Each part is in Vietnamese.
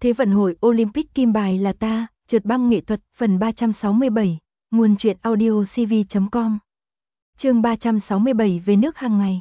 Thế vận hội Olympic kim bài là ta, trượt băng nghệ thuật, phần 367, nguồn truyện audio cv.com. Chương 367 về nước hàng ngày.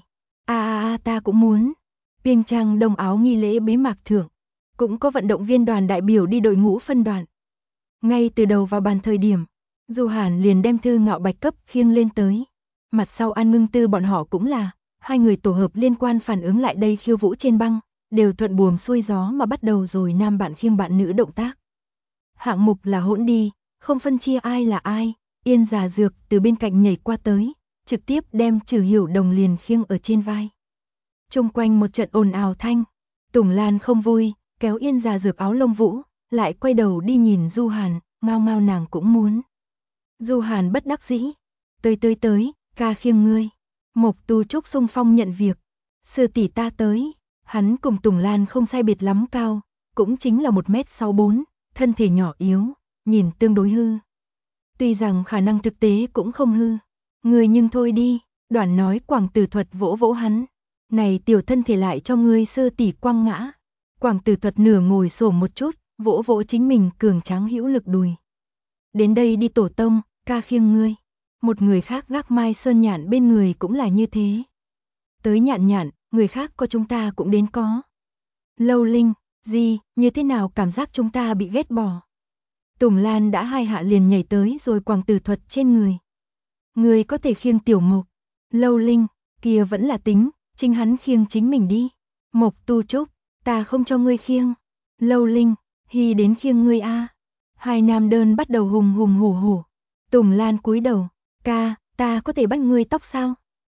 Ta cũng muốn. Pyeongchang Đông Áo nghi lễ bế mạc thưởng, cũng có vận động viên đoàn đại biểu đi đội ngũ phân đoàn. Ngay từ đầu vào bàn thời điểm, Du Hàn liền đem Thư Ngạo Bạch cấp khiêng lên tới. Mặt sau An Ngưng Tư bọn họ cũng là, hai người tổ hợp liên quan phản ứng lại đây khiêu vũ trên băng, đều thuận buồm xuôi gió mà bắt đầu rồi nam bạn khiêng bạn nữ động tác. Hạng mục là hỗn đi, không phân chia ai là ai, Yên Già Dược từ bên cạnh nhảy qua tới, trực tiếp đem Trừ Hiểu Đồng liền khiêng ở trên vai. Chung quanh một trận ồn ào thanh, Tùng Lan không vui, kéo Yên Già Dược áo lông vũ, lại quay đầu đi nhìn Du Hàn, ngao ngao nàng cũng muốn. Du Hàn bất đắc dĩ, tới, ca khiêng ngươi. Mộc Tu Trúc xung phong nhận việc, sư tỷ ta tới. Hắn cùng Tùng Lan không sai biệt lắm cao, cũng chính là 1m64, thân thể nhỏ yếu, nhìn tương đối hư. Tuy rằng khả năng thực tế cũng không hư, người nhưng thôi đi, Đoản nói Quảng Tử Thuật vỗ vỗ hắn. Này tiểu thân thể lại cho ngươi sư tỷ quăng ngã. Quảng Tử Thuật nửa ngồi xổm một chút, vỗ vỗ chính mình cường tráng hữu lực đùi. Đến đây đi tổ tông, ca khiêng ngươi. Một người khác gác Mai Sơn Nhạn bên người cũng là như thế. Tới Nhạn, người khác có chúng ta cũng đến có. Lâu Linh, gì, như thế nào cảm giác chúng ta bị ghét bỏ. Tùng Lan đã hai hạ liền nhảy tới rồi Quảng Tử Thuật trên người. Người có thể khiêng Tiểu Mộc. Lâu Linh, kia vẫn là tính, chính hắn khiêng chính mình đi. Mộc Tu Trúc, ta không cho ngươi khiêng. Lâu Linh, Hy đến khiêng ngươi a. Hai nam đơn bắt đầu hùng hổ. Tùng Lan cúi đầu, ca, ta có thể bắt ngươi tóc sao?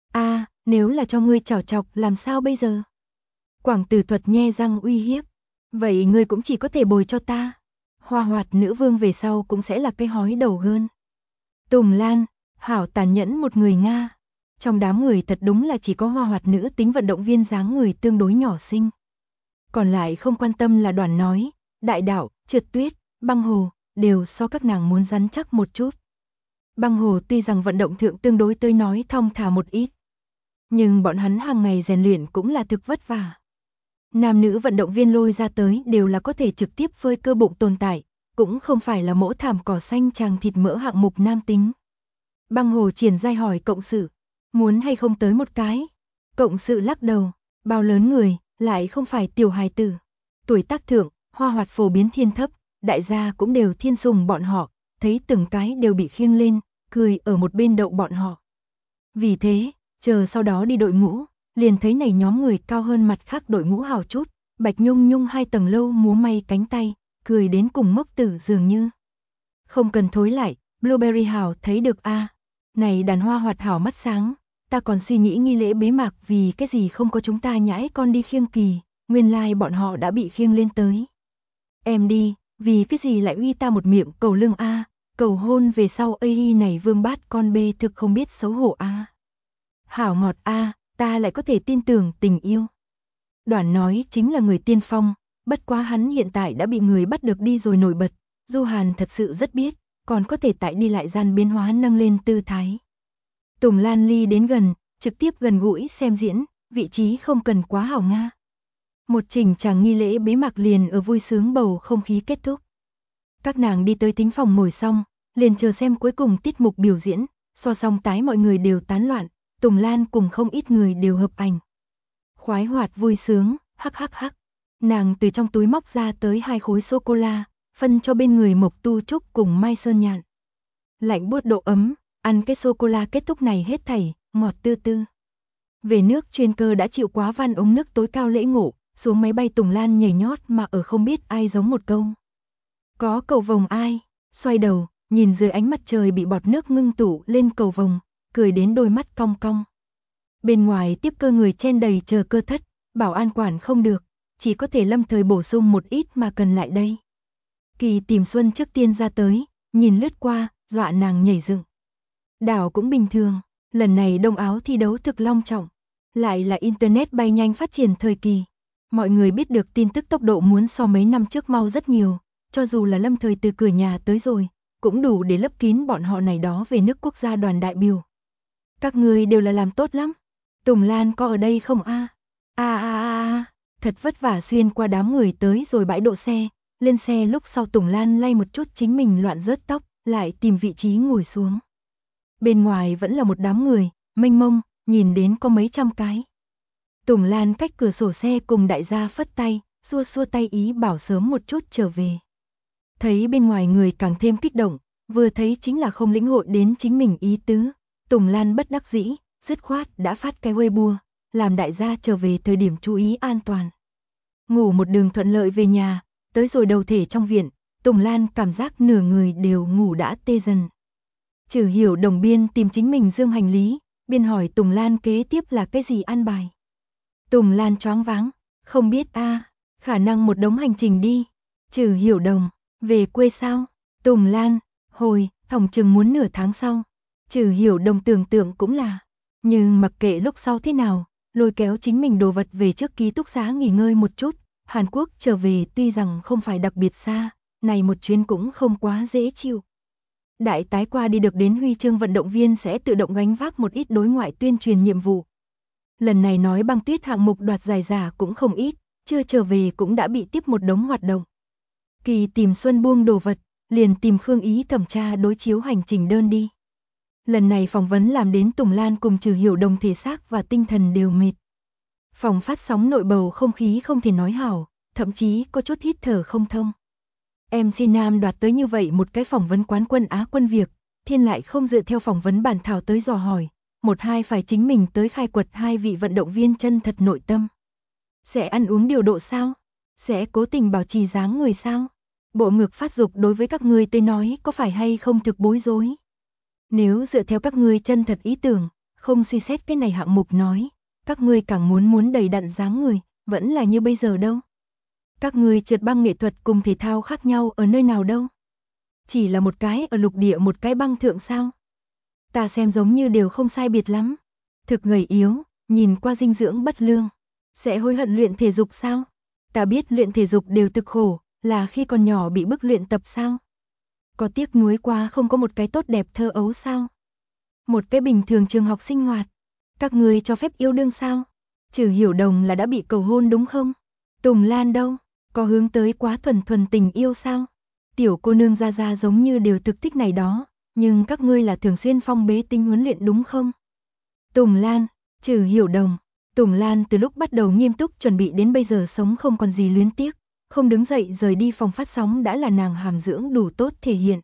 Nếu là cho ngươi chảo chọc làm sao bây giờ? Quảng Tử Thuật nhe răng uy hiếp. Vậy ngươi cũng chỉ có thể bồi cho ta. Hoa Hoạt nữ vương về sau cũng sẽ là cái hói đầu gơn. Tùng Lan, hảo tàn nhẫn một người Nga. Trong đám người thật đúng là chỉ có Hoa Hoạt nữ tính vận động viên dáng người tương đối nhỏ xinh. Còn lại không quan tâm là Đoản nói, đại đạo, trượt tuyết, băng hồ, đều so các nàng muốn rắn chắc một chút. Băng hồ tuy rằng vận động thượng tương đối tới nói thong thả một ít, nhưng bọn hắn hàng ngày rèn luyện cũng là thực vất vả. Nam nữ vận động viên lôi ra tới đều là có thể trực tiếp phơi cơ bụng tồn tại, cũng không phải là mỗ thảm cỏ xanh tràng thịt mỡ hạng mục nam tính. Băng hồ triển giai hỏi cộng sự, muốn hay không tới một cái? Cộng sự lắc đầu, bao lớn người, lại không phải tiểu hài tử. Tuổi tác thượng, Hoa Hoạt phổ biến thiên thấp, đại gia cũng đều thiên sùng bọn họ, thấy từng cái đều bị khiêng lên, cười ở một bên đậu bọn họ. Vì thế, chờ sau đó đi đội ngũ, liền thấy này nhóm người cao hơn mặt khác đội ngũ hào chút, Bạch Nhung Nhung hai tầng lâu múa may cánh tay, cười đến cùng ngốc tử dường như. Không cần thối lại, Blueberry hảo thấy được này đàn Hoa Hoạt hảo mắt sáng, ta còn suy nghĩ nghi lễ bế mạc vì cái gì không có chúng ta nhãi con đi khiêng kỳ, nguyên lai bọn họ đã bị khiêng lên tới. Em đi, vì cái gì lại uy ta một miệng cầu lương cầu hôn về sau này vương bát con bê thực không biết xấu hổ Hảo ngọt ta lại có thể tin tưởng tình yêu. Đoản nói chính là người tiên phong, bất quá hắn hiện tại đã bị người bắt được đi rồi nổi bật, Du Hàn thật sự rất biết, còn có thể tại đi lại gian biến hóa nâng lên tư thái. Tùng Lan ly đến gần, trực tiếp gần gũi xem diễn, vị trí không cần quá hảo Nga. Một chỉnh chàng nghi lễ bế mạc liền ở vui sướng bầu không khí kết thúc. Các nàng đi tới thính phòng ngồi xong, liền chờ xem cuối cùng tiết mục biểu diễn, so song tái mọi người đều tán loạn, Tùng Lan cùng không ít người đều hợp ảnh. Khoái hoạt vui sướng, hắc. Nàng từ trong túi móc ra tới 2 khối sô-cô-la, phân cho bên người Mộc Tu Trúc cùng Mai Sơn Nhạn. Lạnh buốt độ ấm, ăn cái sô-cô-la kết thúc này hết thảy, ngọt tư tư. Về nước chuyên cơ đã chịu quá van ống nước tối cao lễ ngộ, xuống máy bay Tùng Lan nhảy nhót mà ở không biết ai giống một câu. Có cầu vồng ai, xoay đầu, nhìn dưới ánh mặt trời bị bọt nước ngưng tụ lên cầu vồng, cười đến đôi mắt cong cong. Bên ngoài tiếp cơ người chen đầy chờ cơ thất, bảo an quản không được, chỉ có thể lâm thời bổ sung một ít mà cần lại đây. Kỳ Tìm Xuân trước tiên ra tới, nhìn lướt qua, dọa nàng nhảy dựng. Đảo cũng bình thường, lần này Đông Áo thi đấu thực long trọng, lại là internet bay nhanh phát triển thời kỳ. Mọi người biết được tin tức tốc độ muốn so mấy năm trước mau rất nhiều, cho dù là lâm thời từ cửa nhà tới rồi, cũng đủ để lấp kín bọn họ này đó về nước quốc gia đoàn đại biểu. Các người đều là làm tốt lắm. Tùng Lan có ở đây không thật vất vả xuyên qua đám người tới rồi bãi đỗ xe, Lên xe lúc sau Tùng Lan lay một chút chính mình loạn rớt tóc, lại tìm vị trí ngồi xuống. Bên ngoài vẫn là một đám người, mênh mông, nhìn đến có mấy trăm cái. Tùng Lan cách cửa sổ xe cùng đại gia phất tay, xua xua tay ý bảo sớm một chút trở về. Thấy bên ngoài người càng thêm kích động, vừa thấy chính là không lĩnh hội đến chính mình ý tứ. Tùng Lan bất đắc dĩ, dứt khoát đã phát cái Weibo, làm đại gia trở về thời điểm chú ý an toàn. Ngủ một đường thuận lợi về nhà, tới rồi đầu thể trong viện, Tùng Lan cảm giác nửa người đều ngủ đã tê dần. Trừ Hiểu Đồng biên tìm chính mình dương hành lý, biên hỏi Tùng Lan kế tiếp là cái gì an bài. Tùng Lan choáng váng, không biết khả năng một đống hành trình đi. Trừ Hiểu Đồng, về quê sao? Tùng Lan, hồi, phòng chừng muốn nửa tháng sau. Trừ Hiểu Đồng tưởng tượng cũng là, nhưng mặc kệ lúc sau thế nào, lôi kéo chính mình đồ vật về trước ký túc xá nghỉ ngơi một chút. Hàn Quốc trở về tuy rằng không phải đặc biệt xa, này một chuyến cũng không quá dễ chịu. Đại tái qua đi được đến huy chương vận động viên sẽ tự động gánh vác một ít đối ngoại tuyên truyền nhiệm vụ. Lần này nói băng tuyết hạng mục đoạt giải giả cũng không ít, chưa trở về cũng đã bị tiếp một đống hoạt động. Kỳ tìm Xuân buông đồ vật, liền tìm Khương Ý thẩm tra đối chiếu hành trình đơn đi. Lần này phỏng vấn làm đến Tùng Lan cùng Trừ Hiểu Đồng thể xác và tinh thần đều mệt. Phòng phát sóng nội bầu không khí không thể nói hảo, thậm chí có chút hít thở không thông. MC Nam đoạt tới như vậy một cái phỏng vấn quán quân Á quân việc, Thiên lại không dựa theo phỏng vấn bản thảo tới dò hỏi, một hai phải chính mình tới khai quật hai vị vận động viên chân thật nội tâm. Sẽ ăn uống điều độ sao? Sẽ cố tình bảo trì dáng người sao? Bộ ngực phát dục đối với các ngươi tới nói có phải hay không thực bối rối? Nếu dựa theo các ngươi chân thật ý tưởng, không suy xét cái này hạng mục nói, các ngươi càng muốn đầy đặn dáng người, vẫn là như bây giờ đâu. Các ngươi trượt băng nghệ thuật cùng thể thao khác nhau ở nơi nào đâu? Chỉ là một cái ở lục địa một cái băng thượng sao? Ta xem giống như đều không sai biệt lắm. Thực gầy yếu, nhìn qua dinh dưỡng bất lương. Sẽ hối hận luyện thể dục sao? Ta biết luyện thể dục đều thực khổ, là khi còn nhỏ bị bức luyện tập sao? Có tiếc nuối quá không có một cái tốt đẹp thơ ấu sao? Một cái bình thường trường học sinh hoạt. Các ngươi cho phép yêu đương sao? Trừ Hiểu Đồng là đã bị cầu hôn đúng không? Tùng Lan đâu? Có hướng tới quá thuần tình yêu sao? Tiểu cô nương ra ra giống như đều thực thích này đó, nhưng các ngươi là thường xuyên phong bế tinh huấn luyện đúng không? Tùng Lan, Trừ Hiểu Đồng, Tùng Lan từ lúc bắt đầu nghiêm túc chuẩn bị đến bây giờ sống không còn gì luyến tiếc, không đứng dậy rời đi phòng phát sóng đã là nàng hàm dưỡng đủ tốt thể hiện.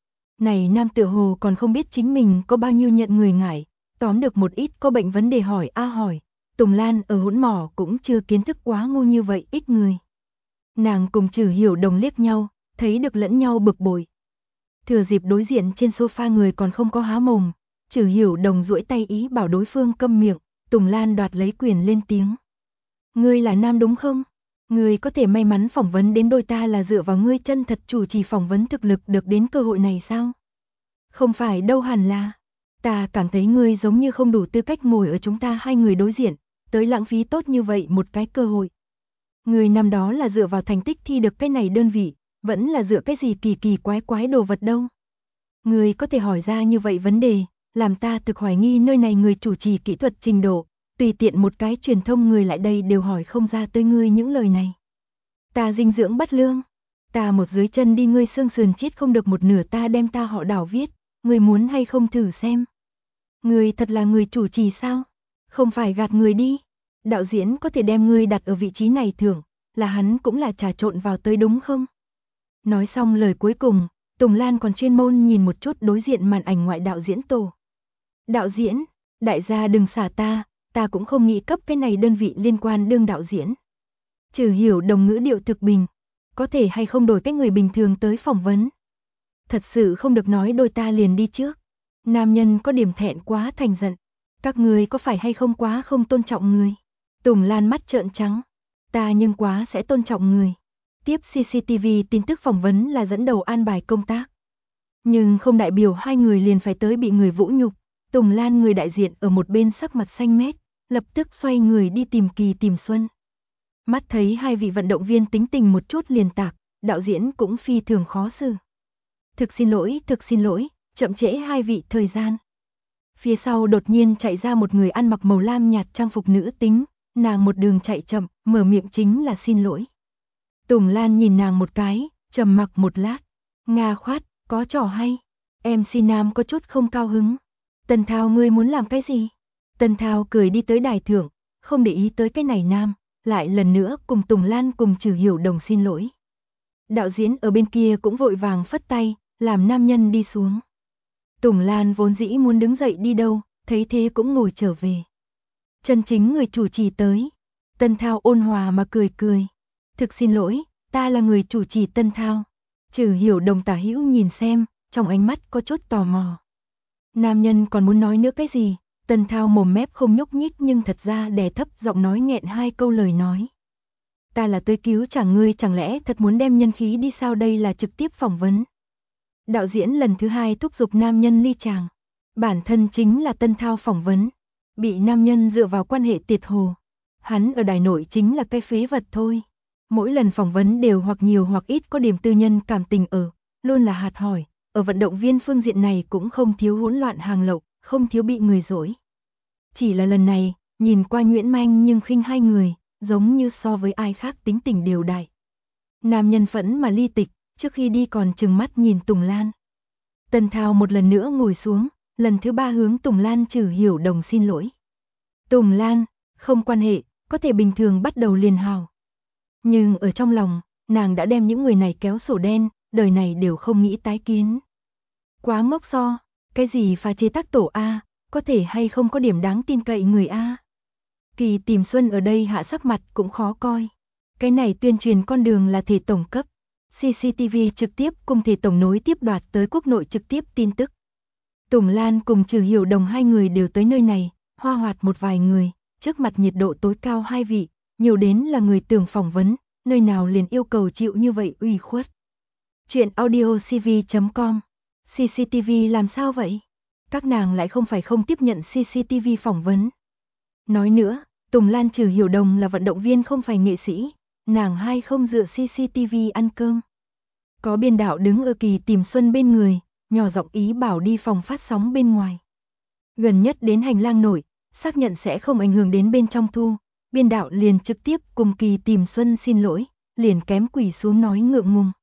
Này nam tựa hồ còn không biết chính mình có bao nhiêu nhận người ngại, tóm được một ít có bệnh vấn đề hỏi hỏi. Tùng Lan ở hỗn mỏ cũng chưa kiến thức quá ngu như vậy ít người. Nàng cùng Trừ Hiểu Đồng liếc nhau, thấy được lẫn nhau bực bội. Thừa dịp đối diện trên sofa người còn không có há mồm, Trừ Hiểu Đồng duỗi tay ý bảo đối phương câm miệng, Tùng Lan đoạt lấy quyền lên tiếng. Ngươi là nam đúng không? Ngươi có thể may mắn phỏng vấn đến đôi ta là dựa vào ngươi chân thật chủ trì phỏng vấn thực lực được đến cơ hội này sao? Không phải đâu hẳn là. Ta cảm thấy ngươi giống như không đủ tư cách ngồi ở chúng ta hai người đối diện, tới lãng phí tốt như vậy một cái cơ hội. Ngươi năm đó là dựa vào thành tích thi được cái này đơn vị, vẫn là dựa cái gì kỳ quái đồ vật đâu. Ngươi có thể hỏi ra như vậy vấn đề, làm ta thực hoài nghi nơi này người chủ trì kỹ thuật trình độ, tùy tiện một cái truyền thông người lại đây đều hỏi không ra tới ngươi những lời này. Ta dinh dưỡng bất lương, ta một dưới chân đi ngươi xương sườn chết không được một nửa ta đem ta họ Đào viết, ngươi muốn hay không thử xem. Ngươi thật là người chủ trì sao? Không phải gạt người đi. Đạo diễn có thể đem ngươi đặt ở vị trí này thưởng, là hắn cũng là trà trộn vào tới đúng không? Nói xong lời cuối cùng, Tùng Lan còn chuyên môn nhìn một chút đối diện màn ảnh ngoại đạo diễn tổ. Đạo diễn, đại gia đừng xả ta cũng không nghĩ cấp cái này đơn vị liên quan đương đạo diễn. Trừ Hiểu Đồng ngữ điệu thực bình, có thể hay không đổi cái người bình thường tới phỏng vấn. Thật sự không được nói đôi ta liền đi trước. Nam nhân có điểm thẹn quá thành giận. Các người có phải hay không quá không tôn trọng người? Tùng Lan mắt trợn trắng. Ta nhưng quá sẽ tôn trọng người. Tiếp CCTV tin tức phỏng vấn là dẫn đầu an bài công tác. Nhưng không đại biểu hai người liền phải tới bị người vũ nhục. Tùng Lan người đại diện ở một bên sắc mặt xanh mét, lập tức xoay người đi tìm Kỳ tìm Xuân. Mắt thấy hai vị vận động viên tính tình một chút liền tạc, đạo diễn cũng phi thường khó xử. Thực xin lỗi, chậm trễ hai vị thời gian. Phía sau đột nhiên chạy ra một người ăn mặc màu lam nhạt trang phục nữ tính, nàng một đường chạy chậm, mở miệng chính là xin lỗi. Tùng Lan nhìn nàng một cái, Trầm mặc một lát, Nga khoát, có trò hay. MC Nam có chút không cao hứng. Tần Thao ngươi muốn làm cái gì? Tần Thao cười đi tới đài thượng, không để ý tới cái này Nam, lại lần nữa cùng Tùng Lan cùng Trừ Hiểu Đồng xin lỗi. Đạo diễn ở bên kia cũng vội vàng phất tay, làm nam nhân đi xuống. Tùng Lan vốn dĩ muốn đứng dậy đi đâu, thấy thế cũng ngồi trở về. Chân chính người chủ trì tới. Tần Thao ôn hòa mà cười cười. Thực xin lỗi, ta là người chủ trì Tần Thao. Trừ Hiểu Đồng tả hữu nhìn xem, trong ánh mắt có chút tò mò. Nam nhân còn muốn nói nữa cái gì, Tần Thao mồm mép không nhúc nhích nhưng thật ra đè thấp giọng nói nghẹn hai câu lời nói. Ta là tới cứu chẳng ngươi, chẳng lẽ thật muốn đem nhân khí đi sao? Đây là trực tiếp phỏng vấn. Đạo diễn lần thứ hai thúc giục nam nhân ly chàng. Bản thân chính là Tần Thao phỏng vấn. Bị nam nhân dựa vào quan hệ tiệt hồ. Hắn ở đài nội chính là cái phế vật thôi. Mỗi lần phỏng vấn đều hoặc nhiều hoặc ít có điểm tư nhân cảm tình ở, luôn là hạt hỏi. Ở vận động viên phương diện này cũng không thiếu hỗn loạn hàng lậu, không thiếu bị người dỗi. Chỉ là lần này, nhìn qua nhuyễn manh nhưng khinh hai người, giống như so với ai khác tính tình đều đại. Nam nhân phẫn mà ly tịch, trước khi đi còn trừng mắt nhìn Tùng Lan. Tần Thao một lần nữa ngồi xuống, lần thứ ba hướng Tùng Lan Trừ Hiểu Đồng xin lỗi. Tùng Lan, không quan hệ, có thể bình thường bắt đầu liền hào. Nhưng ở trong lòng, nàng đã đem những người này kéo sổ đen, đời này đều không nghĩ tái kiến. Quá ngốc so, cái gì pha chế tác tổ A, có thể hay không có điểm đáng tin cậy người A. Kỳ Tìm Xuân ở đây hạ sắc mặt cũng khó coi. Cái này tuyên truyền con đường là thể tổng cấp. CCTV trực tiếp cùng thể tổng nối tiếp đoạt tới quốc nội trực tiếp tin tức. Tùng Lan cùng Trừ Hiểu Đồng hai người đều tới nơi này, hoa hoạt một vài người, trước mặt nhiệt độ tối cao hai vị, nhiều đến là người tưởng phỏng vấn, nơi nào liền yêu cầu chịu như vậy ủy khuất. Chuyện audiocv.com. CCTV làm sao vậy? Các nàng lại không phải không tiếp nhận CCTV phỏng vấn. Nói nữa, Tùng Lan Trừ Hiểu Đồng là vận động viên không phải nghệ sĩ, nàng hai không dựa CCTV ăn cơm. Có biên đạo đứng ở Kỳ Tìm Xuân bên người, nhỏ giọng ý bảo đi phòng phát sóng bên ngoài. Gần nhất đến hành lang nội, xác nhận sẽ không ảnh hưởng đến bên trong thu, biên đạo liền trực tiếp cùng Kỳ Tìm Xuân xin lỗi, liền kém quỳ xuống nói ngượng ngùng.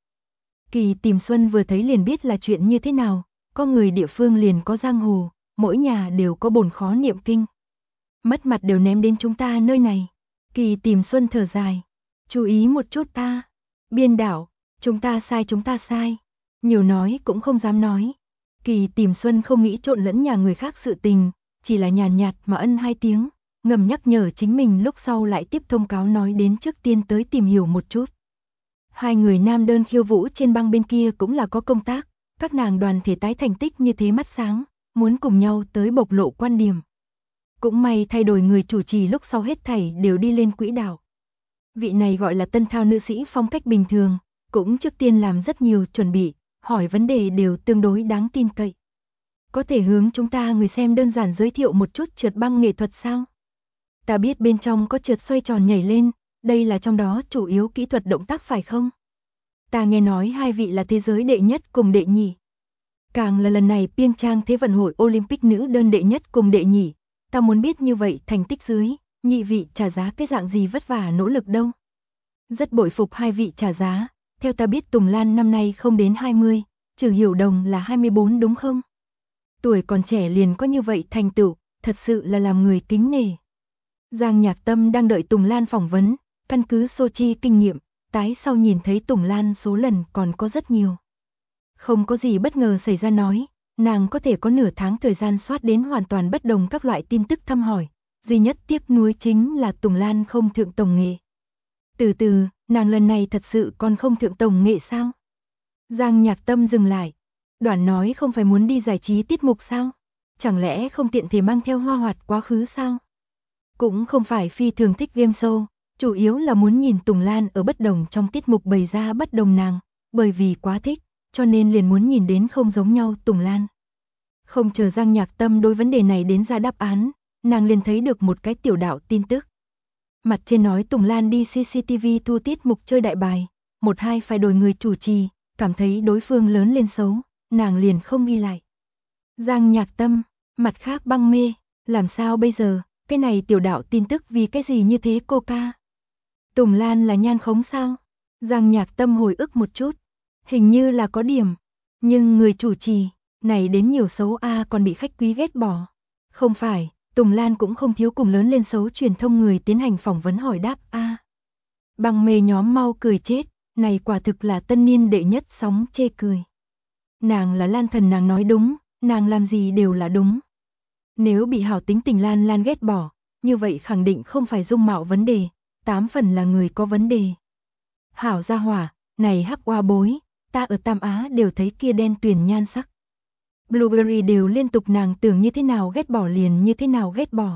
Kỳ Tìm Xuân vừa thấy liền biết là chuyện như thế nào, có người địa phương liền có giang hồ, mỗi nhà đều có bổn khó niệm kinh. Mất mặt đều ném đến chúng ta nơi này. Kỳ Tìm Xuân thở dài, chú ý một chút ta. Biên đạo, chúng ta sai. Nhiều nói cũng không dám nói. Kỳ Tìm Xuân không nghĩ trộn lẫn nhà người khác sự tình, chỉ là nhàn nhạt mà ân hai tiếng, ngầm nhắc nhở chính mình lúc sau lại tiếp thông cáo nói đến trước tiên tới tìm hiểu một chút. Hai người nam đơn khiêu vũ trên băng bên kia cũng là có công tác, các nàng đoàn thể tái thành tích như thế mắt sáng, muốn cùng nhau tới bộc lộ quan điểm. Cũng may thay đổi người chủ trì lúc sau hết thảy đều đi lên quỹ đạo. Vị này gọi là Tần Thao nữ sĩ phong cách bình thường, cũng trước tiên làm rất nhiều chuẩn bị, hỏi vấn đề đều tương đối đáng tin cậy. Có thể hướng chúng ta người xem đơn giản giới thiệu một chút trượt băng nghệ thuật sao? Ta biết bên trong có trượt xoay tròn nhảy lên, đây là trong đó chủ yếu kỹ thuật động tác phải không? Ta nghe nói hai vị là thế giới đệ nhất cùng đệ nhì. Càng là lần này Pyeongchang Thế vận hội Olympic nữ đơn đệ nhất cùng đệ nhì, ta muốn biết như vậy thành tích dưới, nhị vị trả giá cái dạng gì vất vả nỗ lực đâu. Rất bội phục hai vị trả giá, theo ta biết Tùng Lan năm nay không đến 20, Trừ Hiểu Đồng là 24 đúng không? Tuổi còn trẻ liền có như vậy thành tựu, thật sự là làm người kính nể. Giang Nhạc Tâm đang đợi Tùng Lan phỏng vấn, căn cứ Sochi kinh nghiệm, tái sau nhìn thấy Tùng Lan số lần còn có rất nhiều. Không có gì bất ngờ xảy ra nói, nàng có thể có nửa tháng thời gian soát đến hoàn toàn bất đồng các loại tin tức thăm hỏi, duy nhất tiếc nuối chính là Tùng Lan không thượng tổng nghệ. Từ từ, nàng lần này thật sự còn không thượng tổng nghệ sao? Giang Nhạc Tâm dừng lại, Đoản nói không phải muốn đi giải trí tiết mục sao? Chẳng lẽ không tiện thể mang theo Hoa Hoạt quá khứ sao? Cũng không phải phi thường thích game show, chủ yếu là muốn nhìn Tùng Lan ở bất đồng trong tiết mục bày ra bất đồng nàng, bởi vì quá thích, cho nên liền muốn nhìn đến không giống nhau Tùng Lan. Không chờ Giang Nhạc Tâm đối vấn đề này đến ra đáp án, nàng liền thấy được một cái tiểu đạo tin tức. Mặt trên nói Tùng Lan đi CCTV thu tiết mục chơi đại bài, một hai phải đổi người chủ trì, cảm thấy đối phương lớn lên xấu, nàng liền không ghi lại. Giang Nhạc Tâm, mặt khác băng mê, làm sao bây giờ, cái này tiểu đạo tin tức vì cái gì như thế cô ca? Tùng Lan là nhan khống sao? Giang Nhạc Tâm hồi ức một chút, Hình như là có điểm, nhưng người chủ trì, này đến nhiều xấu a còn bị khách quý ghét bỏ. Không phải, Tùng Lan cũng không thiếu cùng lớn lên xấu truyền thông người tiến hành phỏng vấn hỏi đáp a. Bằng mê nhóm mau cười chết, này quả thực là tân niên đệ nhất sóng chê cười. Nàng là Lan Thần nàng nói đúng, nàng làm gì đều là đúng. Nếu bị hảo tính tình Lan Lan ghét bỏ, như vậy khẳng định không phải dung mạo vấn đề, 8 phần là người có vấn đề. Hảo gia hỏa, này hắc oa bối, ta ở Tam Á đều thấy kia đen tuyền nhan sắc. Blueberry đều liên tục nàng tưởng như thế nào ghét bỏ liền như thế nào ghét bỏ.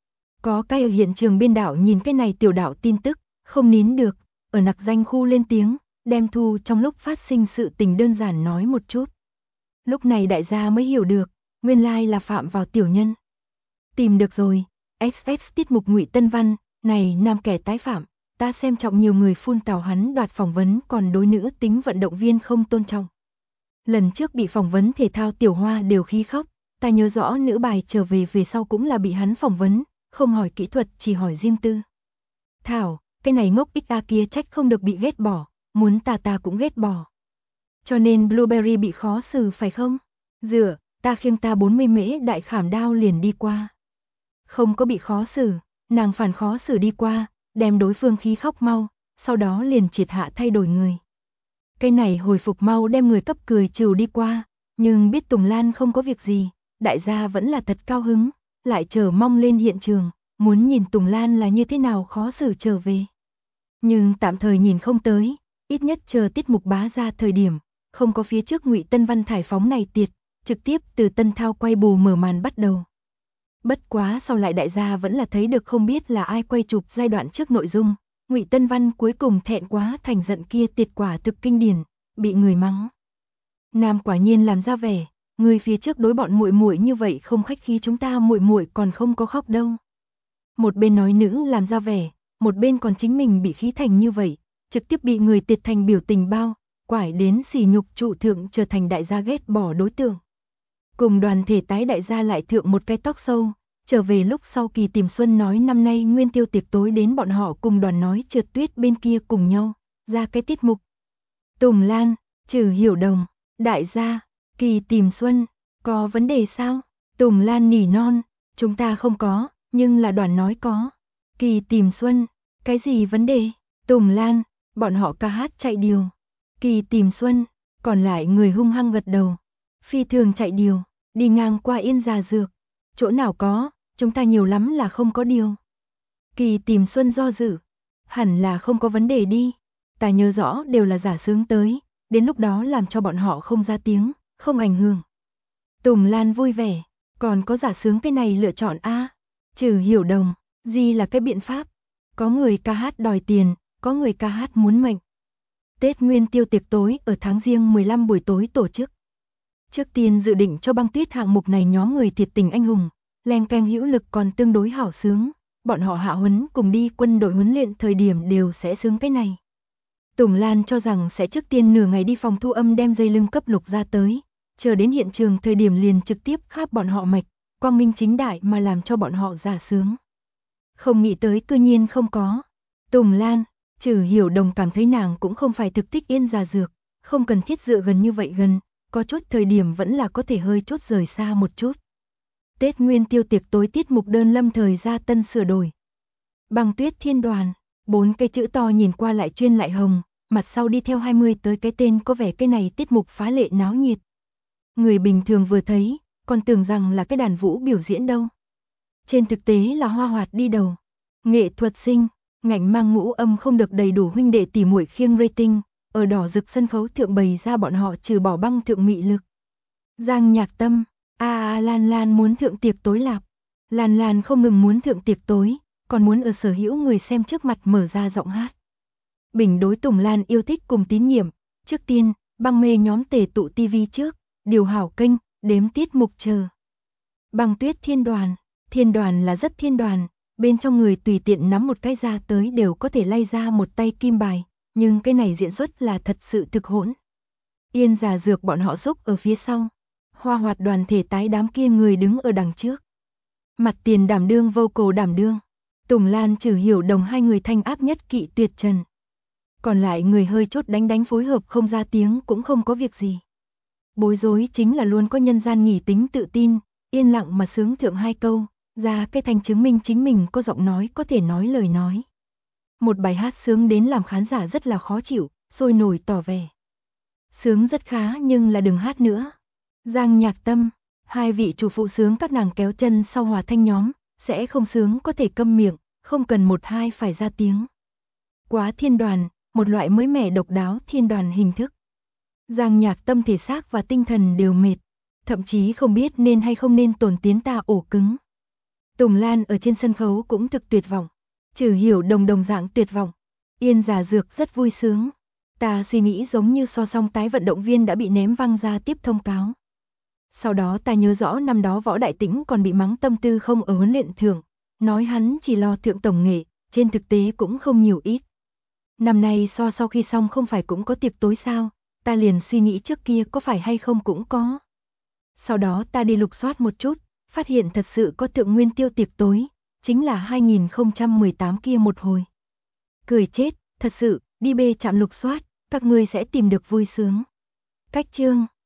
Có cái ở hiện trường biên đạo nhìn cái này tiểu đạo tin tức, không nín được, ở nặc danh khu lên tiếng, đem thu trong lúc phát sinh sự tình đơn giản nói một chút. Lúc này đại gia mới hiểu được, nguyên lai là phạm vào tiểu nhân. Tìm được rồi, XX tiết mục Ngụy Tân Văn, này nam kẻ tái phạm, ta xem trọng nhiều người phun tào hắn đoạt phỏng vấn còn đối nữ tính vận động viên không tôn trọng. Lần trước bị phỏng vấn thể thao Tiểu Hoa đều khí khóc, ta nhớ rõ nữ bài trở về sau cũng là bị hắn phỏng vấn, không hỏi kỹ thuật chỉ hỏi riêng tư. Thảo, cái này ngốc XA kia trách không được bị ghét bỏ, muốn ta cũng ghét bỏ. Cho nên Blueberry bị khó xử phải không? Dựa, ta khiêng ta 40 mễ đại khảm đao liền đi qua. Không có bị khó xử, nàng phản khó xử đi qua, đem đối phương khí khóc mau, sau đó liền triệt hạ thay đổi người. Cái này hồi phục mau đem người cấp cười trừ đi qua, nhưng biết Tùng Lan không có việc gì, đại gia vẫn là thật cao hứng, lại chờ mong lên hiện trường, muốn nhìn Tùng Lan là như thế nào khó xử trở về. Nhưng tạm thời nhìn không tới, ít nhất chờ tiết mục bá ra thời điểm, không có phía trước Ngụy Tân Văn thải phóng này tiệt, trực tiếp từ Tân Thao quay bù mở màn bắt đầu. Bất quá sau lại đại gia vẫn là thấy được không biết là ai quay chụp giai đoạn trước nội dung, Ngụy Tân Văn cuối cùng thẹn quá thành giận kia tiệt quả thực kinh điển, bị người mắng. Nam quả nhiên làm ra vẻ, người phía trước đối bọn muội muội như vậy không khách khí chúng ta muội muội còn không có khóc đâu. Một bên nói nữ làm ra vẻ, một bên còn chính mình bị khí thành như vậy, trực tiếp bị người tiệt thành biểu tình bao, quải đến sỉ nhục trụ thượng trở thành đại gia ghét bỏ đối tượng. Cùng đoàn thể tái đại gia lại thượng một cái tóc sâu, trở về lúc sau Kỳ Tìm Xuân nói năm nay nguyên tiêu tiệc tối đến bọn họ cùng đoàn nói trượt tuyết bên kia cùng nhau, ra cái tiết mục. Tùng Lan, Trừ Hiểu Đồng, đại gia, Kỳ Tìm Xuân, có vấn đề sao? Tùng Lan nỉ non, chúng ta không có, nhưng là đoàn nói có. Kỳ Tìm Xuân, cái gì vấn đề? Tùng Lan, bọn họ ca hát chạy điều. Kỳ Tìm Xuân, còn lại người hung hăng gật đầu. Phi thường chạy điều, đi ngang qua Yên Già Dược. Chỗ nào có, chúng ta nhiều lắm là không có điều. Kỳ Tìm Xuân do dự, hẳn là không có vấn đề đi. Ta nhớ rõ đều là giả sướng tới, đến lúc đó làm cho bọn họ không ra tiếng, không ảnh hưởng. Tùng Lan vui vẻ, còn có giả sướng cái này lựa chọn a. Trừ Hiểu Đồng, gì là cái biện pháp? Có người ca hát đòi tiền, có người ca hát muốn mệnh. Tết Nguyên Tiêu tiệc tối ở tháng Giêng 15 buổi tối tổ chức. Trước tiên dự định cho băng tuyết hạng mục này nhóm người thiệt tình anh hùng, len keng hữu lực còn tương đối hảo sướng, bọn họ hạ huấn cùng đi quân đội huấn luyện thời điểm đều sẽ sướng cái này. Tùng Lan cho rằng sẽ trước tiên nửa ngày đi phòng thu âm đem dây lưng cấp lục ra tới, chờ đến hiện trường thời điểm liền trực tiếp kháp bọn họ mạch, quang minh chính đại mà làm cho bọn họ giả sướng. Không nghĩ tới cư nhiên không có. Tùng Lan, Trừ Hiểu Đồng cảm thấy nàng cũng không phải thực thích Yên Già Dược, không cần thiết dựa gần như vậy gần, có chút thời điểm vẫn là có thể hơi chút rời xa một chút. Tết Nguyên Tiêu tiệc tối tiết mục đơn lâm thời ra tân sửa đổi. Băng Tuyết Thiên Đoàn, 4 cái chữ to nhìn qua lại chuyên lại hồng, mặt sau đi theo 20 tới cái tên có vẻ cái này tiết mục phá lệ náo nhiệt. Người bình thường vừa thấy, còn tưởng rằng là cái đàn vũ biểu diễn đâu. Trên thực tế là Hoa Hoạt đi đầu. Nghệ thuật sinh, ngạnh mang ngũ âm không được đầy đủ huynh đệ tỉ muội khiêng rating, ở đỏ rực sân khấu thượng bày ra bọn họ trừ bỏ băng thượng mị lực. Giang Nhạc Tâm, Lan Lan muốn thượng tiệc tối lạp. Lan Lan không ngừng muốn thượng tiệc tối, còn muốn ở sở hữu người xem trước mặt mở ra giọng hát. Bình đối Tùng Lan yêu thích cùng tín nhiệm, trước tiên, băng mê nhóm tề tụ TV trước, điều hảo kênh, đếm tiết mục chờ. Băng Tuyết Thiên đoàn là rất thiên đoàn, bên trong người tùy tiện nắm một cái ra tới đều có thể lay ra một tay kim bài, nhưng cái này diễn xuất là thật sự thực hỗn. Yên Già Dược bọn họ xúc ở phía sau, Hoa Hoạt đoàn thể tái đám kia người đứng ở đằng trước. Mặt tiền đảm đương vocal đảm đương, Tùng Lan Trừ Hiểu Đồng hai người thanh áp nhất kỵ tuyệt trần. Còn lại người hơi chốt đánh phối hợp không ra tiếng cũng không có việc gì. Bối rối chính là luôn có nhân gian nghỉ tính tự tin, yên lặng mà sướng thượng 2 câu, ra cái thành chứng minh chính mình có giọng nói có thể nói lời nói. Một bài hát sướng đến làm khán giả rất là khó chịu, sôi nổi tỏ vẻ. Sướng rất khá nhưng là đừng hát nữa. Giang Nhạc Tâm, hai vị chủ phụ sướng các nàng kéo chân sau hòa thanh nhóm, sẽ không sướng có thể câm miệng, không cần 1-2 phải ra tiếng. Quá thiên đoàn, một loại mới mẻ độc đáo thiên đoàn hình thức. Giang Nhạc Tâm thể xác và tinh thần đều mệt, thậm chí không biết nên hay không nên tổn tiến ta ổ cứng. Tùng Lan ở trên sân khấu cũng thực tuyệt vọng, Trừ Hiểu đồng dạng tuyệt vọng. Yên Giả Dược rất vui sướng. Ta suy nghĩ giống như so song tái vận động viên đã bị ném văng ra tiếp thông cáo. Sau đó ta nhớ rõ năm đó Võ Đại Tĩnh còn bị mắng tâm tư không ở huấn luyện thưởng, nói hắn chỉ lo thượng tổng nghệ, trên thực tế cũng không nhiều ít. Năm nay sau khi xong không phải cũng có tiệc tối sao, ta liền suy nghĩ trước kia có phải hay không cũng có. Sau đó ta đi lục soát một chút, phát hiện thật sự có Thượng Nguyên Tiêu tiệc tối, chính là 2018 kia một hồi. Cười chết, thật sự, đi bê trạm lục soát, các ngươi sẽ tìm được vui sướng. Cách chương